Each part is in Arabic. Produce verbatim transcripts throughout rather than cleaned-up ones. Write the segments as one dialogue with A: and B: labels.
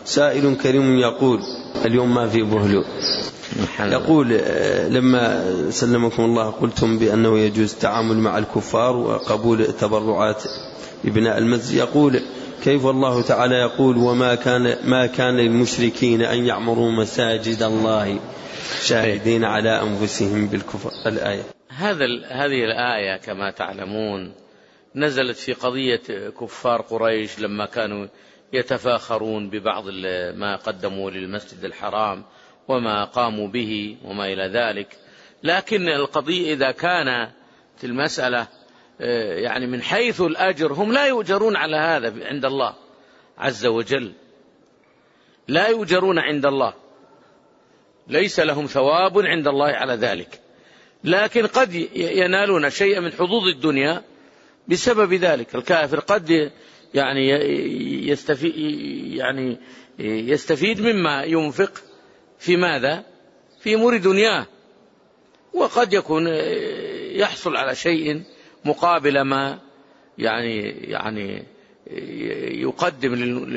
A: سائل كريم يقول، اليوم ما في بهلو، يقول لما سلمكم الله قلتم بأنه يجوز التعامل مع الكفار وقبول تبرعات لبناء المسجد، يقول كيف الله تعالى يقول وما كان ما كان للمشركين أن يعمروا مساجد الله شاهدين على أنفسهم بالكفر. الآية
B: هذا هذه الآية كما تعلمون نزلت في قضية كفار قريش لما كانوا يتفاخرون ببعض ما قدموا للمسجد الحرام وما قاموا به وما إلى ذلك. لكن القضية إذا كانت المسألة يعني من حيث الأجر، هم لا يؤجرون على هذا عند الله عز وجل، لا يؤجرون عند الله، ليس لهم ثواب عند الله على ذلك، لكن قد ينالون شيئا من حظوظ الدنيا بسبب ذلك. الكافر قد يعني يستفيد, يعني يستفيد مما ينفق في ماذا؟ في أمور دنياه، وقد يكون يحصل على شيء مقابل ما يعني يعني يقدم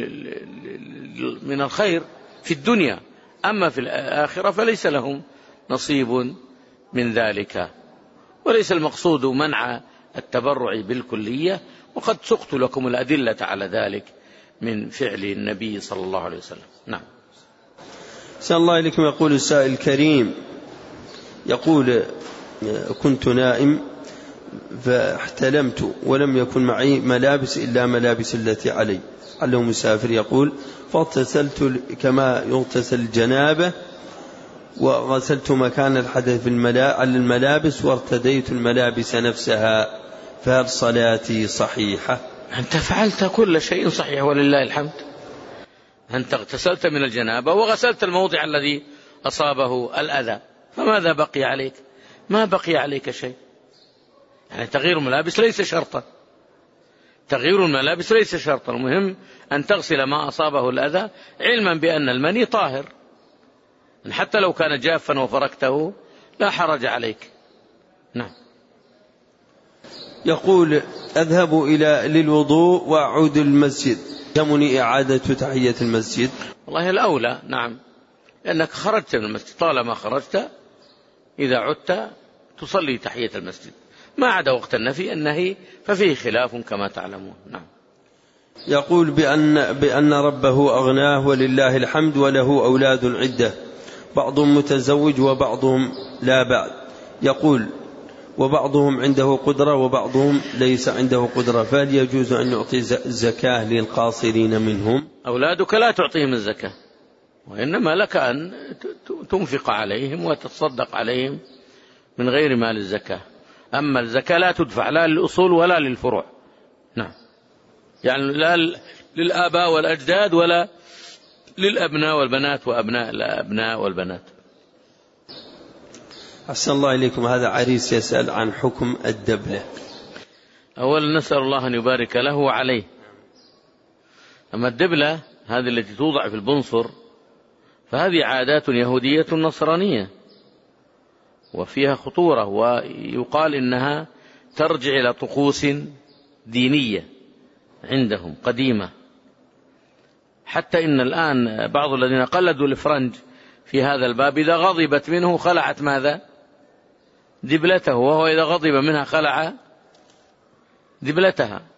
B: من الخير في الدنيا، أما في الآخرة فليس لهم نصيب من ذلك. وليس المقصود منع التبرع بالكلية، وقد سقت لكم الأدلة على ذلك من فعل النبي صلى الله عليه وسلم. نعم.
A: سأل الله إليكم. يقول السائل الكريم، يقول كنت نائم فاحتلمت ولم يكن معي ملابس إلا ملابس التي علي، علّه مسافر، يقول فاغتسلت كما يغتسل الجنابة وغسلت مكان الحدث على الملابس وارتديت الملابس نفسها، فهل صلاتي صحيحة؟
B: أنت فعلت كل شيء صحيح ولله الحمد. أنت اغتسلت من الجنابة وغسلت الموضع الذي أصابه الأذى، فماذا بقي عليك؟ ما بقي عليك شيء. يعني تغيير الملابس ليس شرطا، تغيير الملابس ليس شرطا، المهم أن تغسل ما أصابه الأذى، علما بأن المني طاهر، حتى لو كان جافا وفركته لا حرج عليك. نعم.
A: يقول أذهب إلى للوضوء وأعود المسجد، يلزمني إعادة تحية المسجد؟
B: والله الأولى نعم، لأنك خرجت من المسجد، طالما خرجت إذا عدت تصلي تحية المسجد، ما عدا وقت النفي النهي ففيه خلاف كما تعلمون. نعم.
A: يقول بأن, بأن ربه أغناه ولله الحمد وله أولاد عدة، بعضهم متزوج وبعضهم لا بعد، يقول وبعضهم عنده قدرة وبعضهم ليس عنده قدرة، فهل يجوز أن يعطي زكاة للقاصرين منهم؟
B: أولادك لا تعطيهم الزكاة، وإنما لك أن تنفق عليهم وتتصدق عليهم من غير مال الزكاة. أما الزكاة لا تدفع لا للأصول ولا للفروع. نعم. يعني لا للآباء والأجداد ولا للأبناء والبنات وأبناء الأبناء والبنات.
A: أحسن الله إليكم. هذا عريس يسأل عن حكم الدبلة.
B: أولا نسأل الله أن يبارك له وعليه. أما الدبلة هذه التي توضع في البنصر فهذه عادات يهودية نصرانية وفيها خطورة، ويقال إنها ترجع إلى طقوس دينية عندهم قديمة، حتى إن الآن بعض الذين قلدوا الفرنج في هذا الباب إذا غضبت منه خلعت ماذا؟ دبلته، وهو إذا غضب منها خلع دبلتها.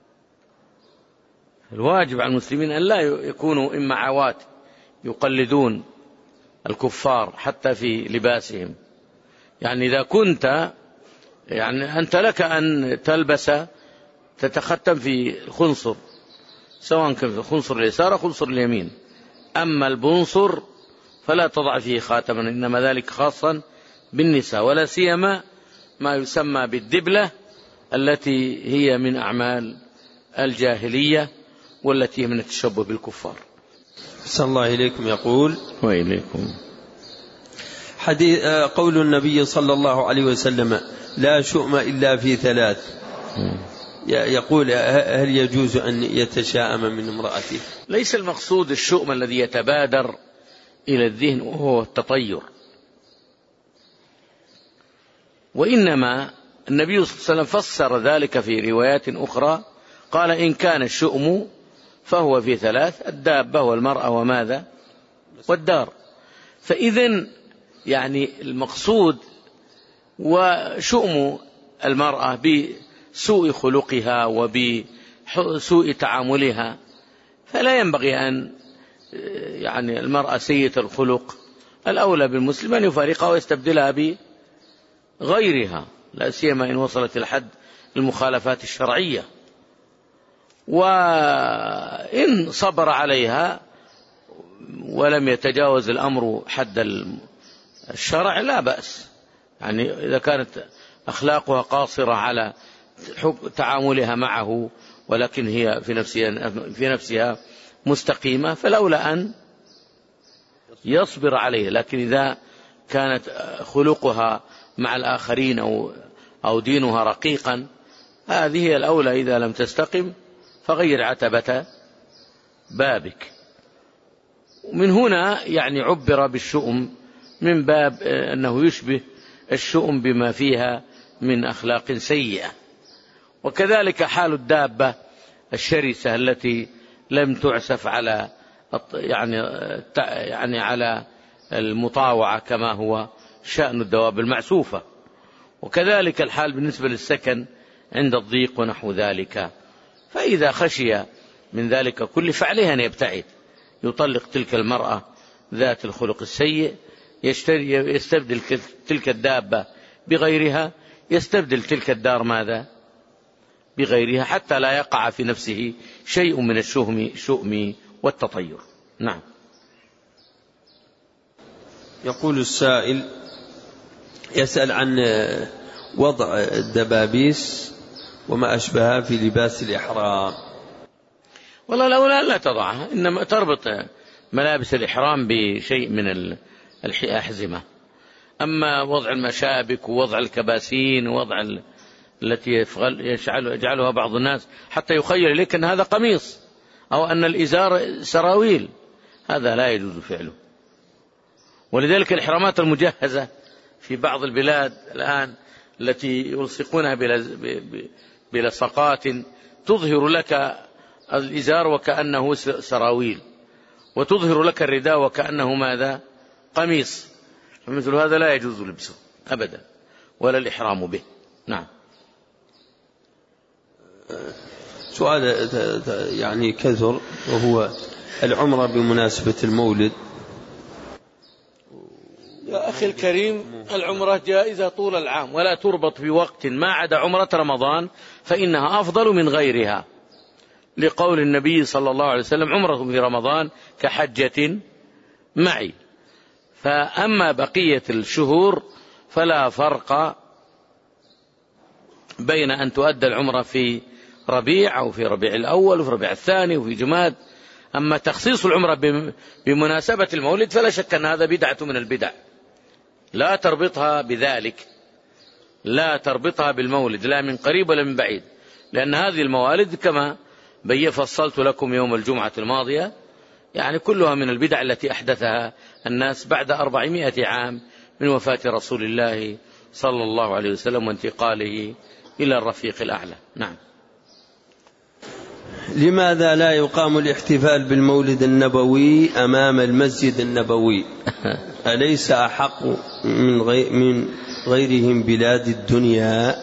B: الواجب على المسلمين أن لا يكونوا إمعاوات يقلدون الكفار حتى في لباسهم. يعني إذا كنت يعني أنت لك أن تلبس تتختم في الخنصر، سواء كان في الخنصر اليسار أو خنصر اليمين، أما البنصر فلا تضع فيه خاتما، إنما ذلك خاصا بالنساء، ولا سيما ما يسمى بالدبلة التي هي من أعمال الجاهلية والتي من التشبه بالكفار.
A: صلى الله إليكم. يقول
B: وإليكم
A: حديث قول النبي صلى الله عليه وسلم لا شؤم إلا في ثلاث، يقول هل يجوز أن يتشاءم من امرأته؟
B: ليس المقصود الشؤم الذي يتبادر إلى الذهن وهو التطير، وإنما النبي صلى الله عليه وسلم فسر ذلك في روايات أخرى، قال إن كان الشؤم فهو في ثلاث: الدابة والمرأة وماذا والدار. فإذن يعني المقصود وشؤم المرأة بسوء خلقها وبسوء تعاملها، فلا ينبغي أن يعني المرأة سيئة الخلق الأولى بالمسلم أن يفارقها ويستبدلها بغيرها، لا سيما إن وصلت إلى حد المخالفات الشرعية. وإن صبر عليها ولم يتجاوز الأمر حد الشرع لا بأس، يعني إذا كانت أخلاقها قاصرة على تعاملها معه ولكن هي في نفسها, في نفسها مستقيمة فالأولى أن يصبر عليه. لكن إذا كانت خلقها مع الآخرين أو, أو دينها رقيقا هذه هي الأولى، إذا لم تستقم فغير عتبة بابك. ومن هنا يعني عبر بالشؤم من باب أنه يشبه الشؤم بما فيها من أخلاق سيئة. وكذلك حال الدابة الشرسة التي لم تعسف على يعني يعني على المطاوعة كما هو شأن الدواب المعسوفة. وكذلك الحال بالنسبة للسكن عند الضيق ونحو ذلك. فإذا خشي من ذلك كل فعليه أن يبتعد، يطلق تلك المرأة ذات الخلق السيء، يستبدل تلك الدابة بغيرها، يستبدل تلك الدار ماذا بغيرها، حتى لا يقع في نفسه شيء من الشؤم شؤم والتطير. نعم.
A: يقول السائل يسأل عن وضع الدبابيس وما أشبهها في لباس الإحرام.
B: والله الأولى لا تضعها، إنما تربط ملابس الإحرام بشيء من الأحزمة. أما وضع المشابك ووضع الكباسين ووضع التي يجعلها بعض الناس حتى يخيل إليك أن هذا قميص أو أن الإزار سراويل، هذا لا يجوز فعله. ولذلك الإحرامات المجهزة في بعض البلاد الآن التي يلصقونها بلصقات تظهر لك الإزار وكأنه سراويل، وتظهر لك الرداء وكأنه ماذا قميص، فمثل هذا لا يجوز لبسه أبدا ولا الإحرام به. نعم.
A: سؤال يعني كثر، وهو العمرة بمناسبة المولد.
B: يا أخي الكريم، العمرة جائزة طول العام ولا تربط في وقت ما عدا عمرة رمضان، فإنها أفضل من غيرها، لقول النبي صلى الله عليه وسلم: عمرة في رمضان كحجة معي. فأما بقية الشهور فلا فرق بين أن تؤدى العمرة في ربيع أو في ربيع الأول وفي ربيع الثاني وفي جماد. أما تخصيص العمرة بمناسبة المولد فلا شك أن هذا بدعة من البدع، لا تربطها بذلك، لا تربطها بالمولد لا من قريب ولا من بعيد، لأن هذه الموالد كما بي فصلت لكم يوم الجمعة الماضية يعني كلها من البدع التي أحدثها الناس بعد أربعمائة عام من وفاة رسول الله صلى الله عليه وسلم وانتقاله إلى الرفيق الأعلى. نعم.
A: لماذا لا يقام الاحتفال بالمولد النبوي أمام المسجد النبوي؟ أليس أحق من, غي من غيرهم بلاد الدنيا؟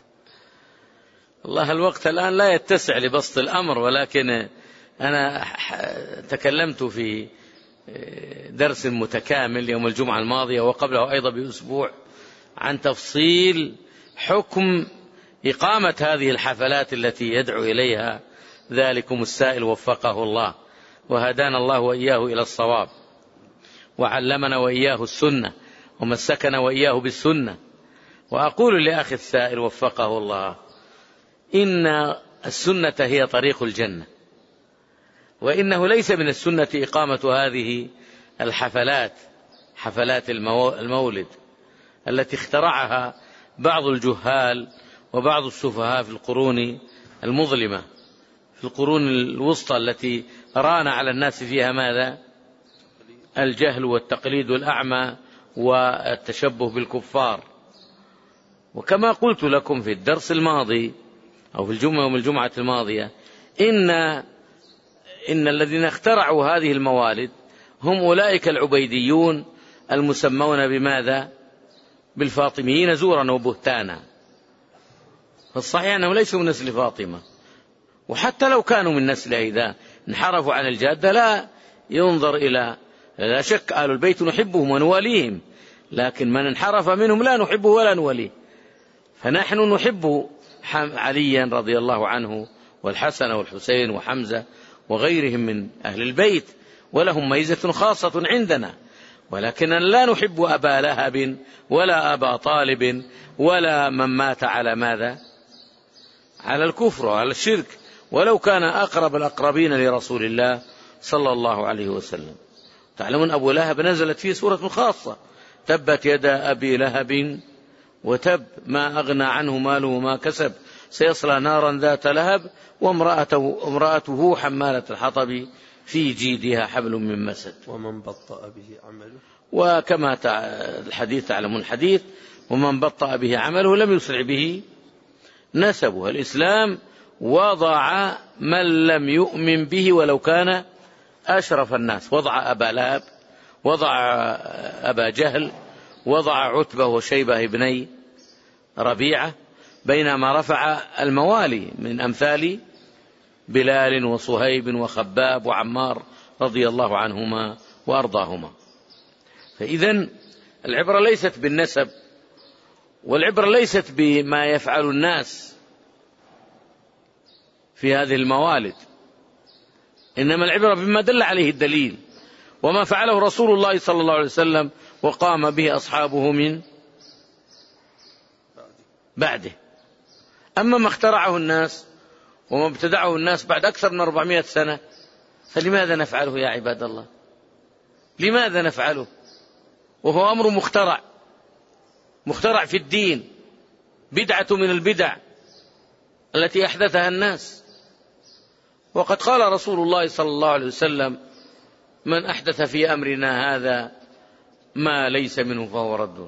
B: الله الوقت الآن لا يتسع لبسط الأمر، ولكن أنا تكلمت في درس متكامل يوم الجمعة الماضية وقبله أيضا بأسبوع عن تفصيل حكم إقامة هذه الحفلات التي يدعو إليها ذلكم السائل وفقه الله وهدانا الله وإياه إلى الصواب وعلمنا وإياه السنة ومسكنا وإياه بالسنة. وأقول لأخي السائل وفقه الله: إن السنة هي طريق الجنة، وإنه ليس من السنة إقامة هذه الحفلات، حفلات المولد التي اخترعها بعض الجهال وبعض السفهاء في القرون المظلمة، في القرون الوسطى التي ران على الناس فيها ماذا؟ الجهل والتقليد الأعمى والتشبه بالكفار. وكما قلت لكم في الدرس الماضي أو في الجمعة يوم الجمعة الماضية، إن إن الذين اخترعوا هذه الموالد هم أولئك العبيديون المسمون بماذا؟ بالفاطميين زورا وبهتانا. فالصحيح أنهم ليسوا من نسل فاطمة، وحتى لو كانوا من نسلها إذا انحرفوا عن الجادة لا ينظر إلى، لا شك آل البيت نحبهم ونواليهم، لكن من انحرف منهم لا نحبه ولا نوليه. فنحن نحب عليا رضي الله عنه والحسن والحسين وحمزة وغيرهم من أهل البيت، ولهم ميزة خاصة عندنا، ولكننا لا نحب أبا لهب ولا أبا طالب ولا من مات على ماذا؟ على الكفر وعلى الشرك، ولو كان أقرب الأقربين لرسول الله صلى الله عليه وسلم. تعلمون أبو لهب نزلت فيه سورة خاصة: تبت يدا أبي لهب وتب ما أغنى عنه ماله وما كسب سيصلى نارا ذات لهب وامرأته امرأته حمالة الحطب في جيدها حبل من مسد
A: ومن بطأ به عمله.
B: وكما الحديث تعلمون الحديث: ومن بطأ به عمله لم يسرع به نسبه. الإسلام وضع من لم يؤمن به ولو كان أشرف الناس، وضع أبا لهب، وضع أبا جهل، وضع عتبة وشيبة ابني ربيعة، بينما رفع الموالي من أمثال بلال وصهيب وخباب وعمار رضي الله عنهما وأرضاهما. فإذن العبرة ليست بالنسب، والعبرة ليست بما يفعل الناس في هذه الموالد، إنما العبرة بما دل عليه الدليل وما فعله رسول الله صلى الله عليه وسلم وقام به أصحابه من بعده. أما ما اخترعه الناس وما ابتدعه الناس بعد أكثر من أربعمائة سنة فلماذا نفعله يا عباد الله؟ لماذا نفعله وهو أمر مخترع، مخترع في الدين، بدعة من البدع التي أحدثها الناس. وقد قال رسول الله صلى الله عليه وسلم: من أحدث في أمرنا هذا ما ليس منه فهو رد.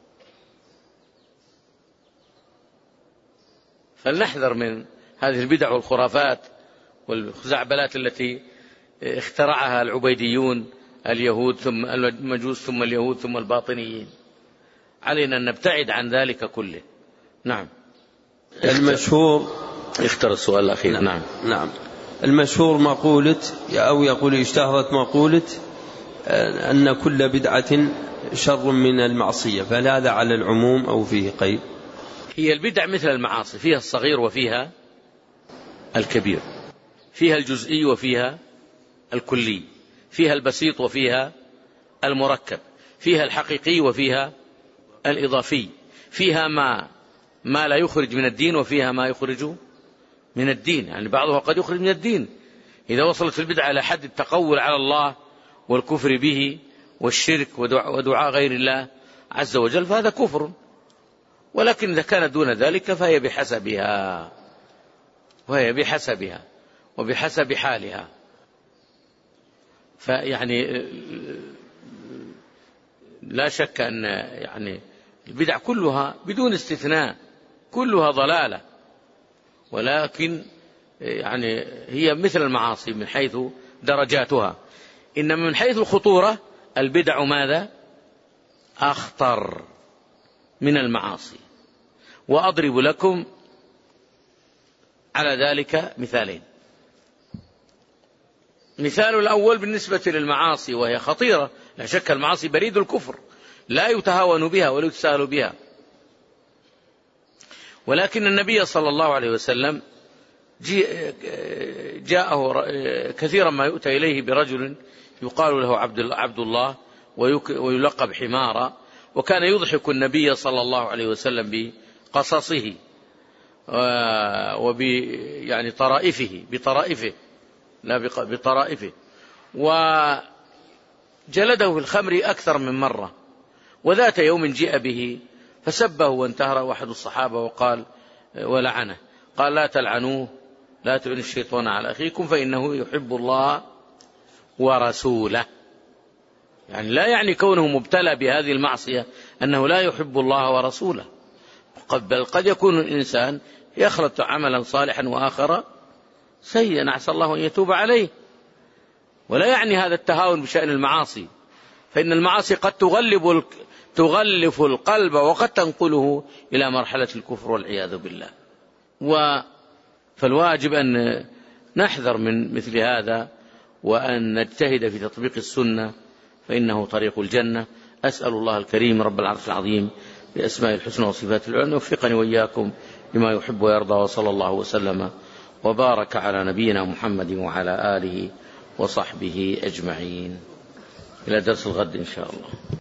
B: فلنحذر من هذه البدع والخرافات والخزعبلات التي اخترعها العبيديون، اليهود ثم المجوس ثم اليهود ثم الباطنيين. علينا أن نبتعد عن ذلك كله. نعم.
A: المشهور
B: اختر السؤال الأخير.
A: نعم.
B: نعم.
A: نعم. المشهور مقولة أو يقول اشتهرت مقولة أن كل بدعة شر من المعصية، فهل هذا على العموم أو فيه قيد؟
B: هي البدع مثل المعاصي، فيها الصغير وفيها الكبير، فيها الجزئي وفيها الكلي، فيها البسيط وفيها المركب، فيها الحقيقي وفيها الإضافي، فيها ما ما لا يخرج من الدين وفيها ما يخرج من الدين، يعني بعضها قد يخرج من الدين إذا وصلت البدعة إلى حد التقول على الله والكفر به والشرك ودعاء غير الله عز وجل فهذا كفر. ولكن إذا كانت دون ذلك فهي بحسبها، وهي بحسبها وبحسب حالها. فيعني لا شك أن يعني البدع كلها بدون استثناء كلها ضلالة، ولكن يعني هي مثل المعاصي من حيث درجاتها، إنما من حيث الخطورة البدع ماذا؟ أخطر من المعاصي. وأضرب لكم على ذلك مثالين. مثال الأول بالنسبة للمعاصي وهي خطيرة، لا شك المعاصي بريد الكفر لا يتهاون بها ولا يتساهل بها، ولكن النبي صلى الله عليه وسلم جاءه كثيرا ما يؤتى إليه برجل يقال له عبد الله ويلقب حمارا، وكان يضحك النبي صلى الله عليه وسلم بقصصه وب يعني طرائفه بطرائفه لا بطرائفه، وجلده في الخمر أكثر من مرة. وذات يوم جاء به فسبه وانتهر أحد الصحابة وقال ولعنه، قال: لا تلعنوه، لا تعن الشيطان على أخيكم فإنه يحب الله ورسوله. يعني لا يعني كونه مبتلى بهذه المعصية أنه لا يحب الله ورسوله، بل قد يكون الإنسان يخلط عملا صالحا وآخر سيئا، عسى الله أن يتوب عليه. ولا يعني هذا التهاون بشأن المعاصي، فإن المعاصي قد تغلب تغلف القلب وقد تنقله إلى مرحلة الكفر والعياذ بالله. فالواجب أن نحذر من مثل هذا وأن نجتهد في تطبيق السنة، فإنه طريق الجنة. أسأل الله الكريم رب العرش العظيم بأسماء الحسنى وصفات العلى أن يوفقني وإياكم لما يحب ويرضى، وصلى الله وسلم وبارك على نبينا محمد وعلى آله وصحبه أجمعين. إلى درس الغد إن شاء الله.